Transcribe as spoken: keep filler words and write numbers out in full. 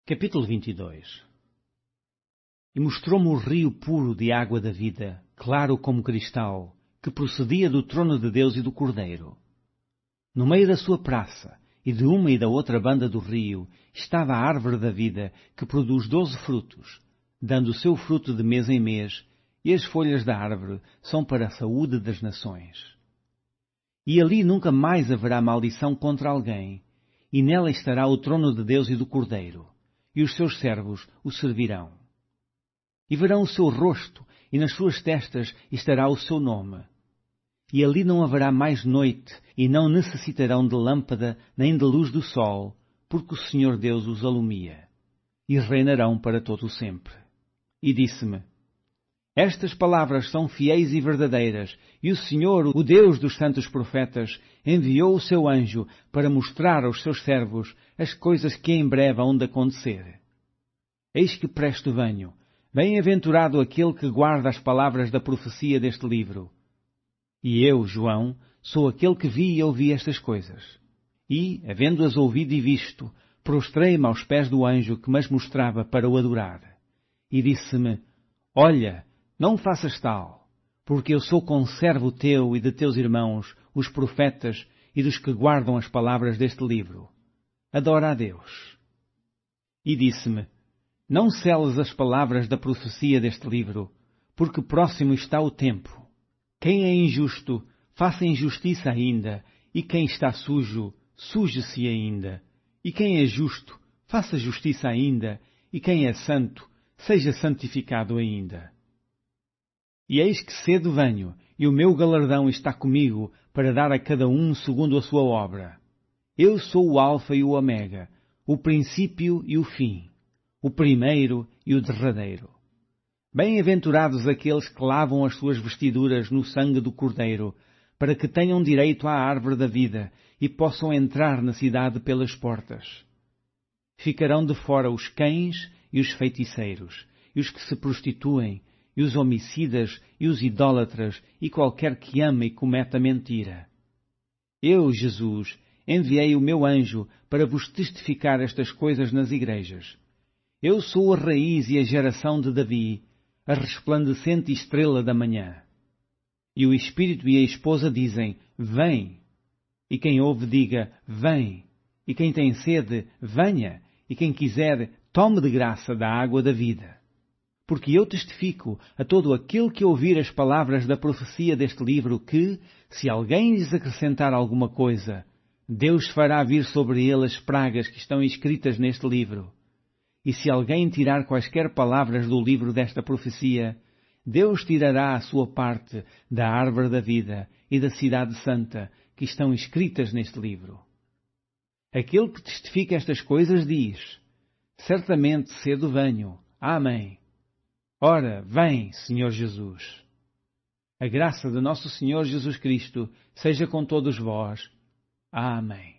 Capítulo vinte e dois. E mostrou-me o rio puro de água da vida, claro como cristal, que procedia do trono de Deus e do Cordeiro. No meio da sua praça, e de uma e da outra banda do rio, estava a árvore da vida, que produz doze frutos, dando o seu fruto de mês em mês, e as folhas da árvore são para a saúde das nações. E ali nunca mais haverá maldição contra alguém, e nela estará o trono de Deus e do Cordeiro, e os seus servos o servirão. E verão o seu rosto, e nas suas testas estará o seu nome. E ali não haverá mais noite, e não necessitarão de lâmpada nem de luz do sol, porque o Senhor Deus os alumia. E reinarão para todo o sempre. E disse-me: Estas palavras são fiéis e verdadeiras, e o Senhor, o Deus dos santos profetas, enviou o seu anjo para mostrar aos seus servos as coisas que em breve hão de acontecer. Eis que presto venho. Bem-aventurado aquele que guarda as palavras da profecia deste livro. E eu, João, sou aquele que vi e ouvi estas coisas. E, havendo-as ouvido e visto, prostrei-me aos pés do anjo que me mostrava para o adorar. E disse-me: Olha, não faças tal, porque eu sou conservo teu e de teus irmãos, os profetas, e dos que guardam as palavras deste livro. Adora a Deus. E disse-me: Não seles as palavras da profecia deste livro, porque próximo está o tempo. Quem é injusto, faça injustiça ainda, e quem está sujo, suje-se ainda. E quem é justo, faça justiça ainda, e quem é santo, seja santificado ainda. E eis que cedo venho, e o meu galardão está comigo, para dar a cada um segundo a sua obra. Eu sou o Alfa e o Ômega, o princípio e o fim, o primeiro e o derradeiro. Bem-aventurados aqueles que lavam as suas vestiduras no sangue do Cordeiro, para que tenham direito à árvore da vida e possam entrar na cidade pelas portas. Ficarão de fora os cães e os feiticeiros, e os que se prostituem, e os homicidas, e os idólatras, e qualquer que ama e cometa mentira. Eu, Jesus, enviei o meu anjo para vos testificar estas coisas nas igrejas. Eu sou a raiz e a geração de Davi, a resplandecente estrela da manhã. E o Espírito e a esposa dizem: Vem. E quem ouve diga: Vem. E quem tem sede, venha. E quem quiser, tome de graça da água da vida. Porque eu testifico a todo aquele que ouvir as palavras da profecia deste livro que, se alguém lhes acrescentar alguma coisa, Deus fará vir sobre ele as pragas que estão escritas neste livro. E se alguém tirar quaisquer palavras do livro desta profecia, Deus tirará a sua parte da árvore da vida e da cidade santa que estão escritas neste livro. Aquele que testifica estas coisas diz: Certamente cedo venho. Amém. Ora, vem, Senhor Jesus. A graça de nosso Senhor Jesus Cristo seja com todos vós. Amém.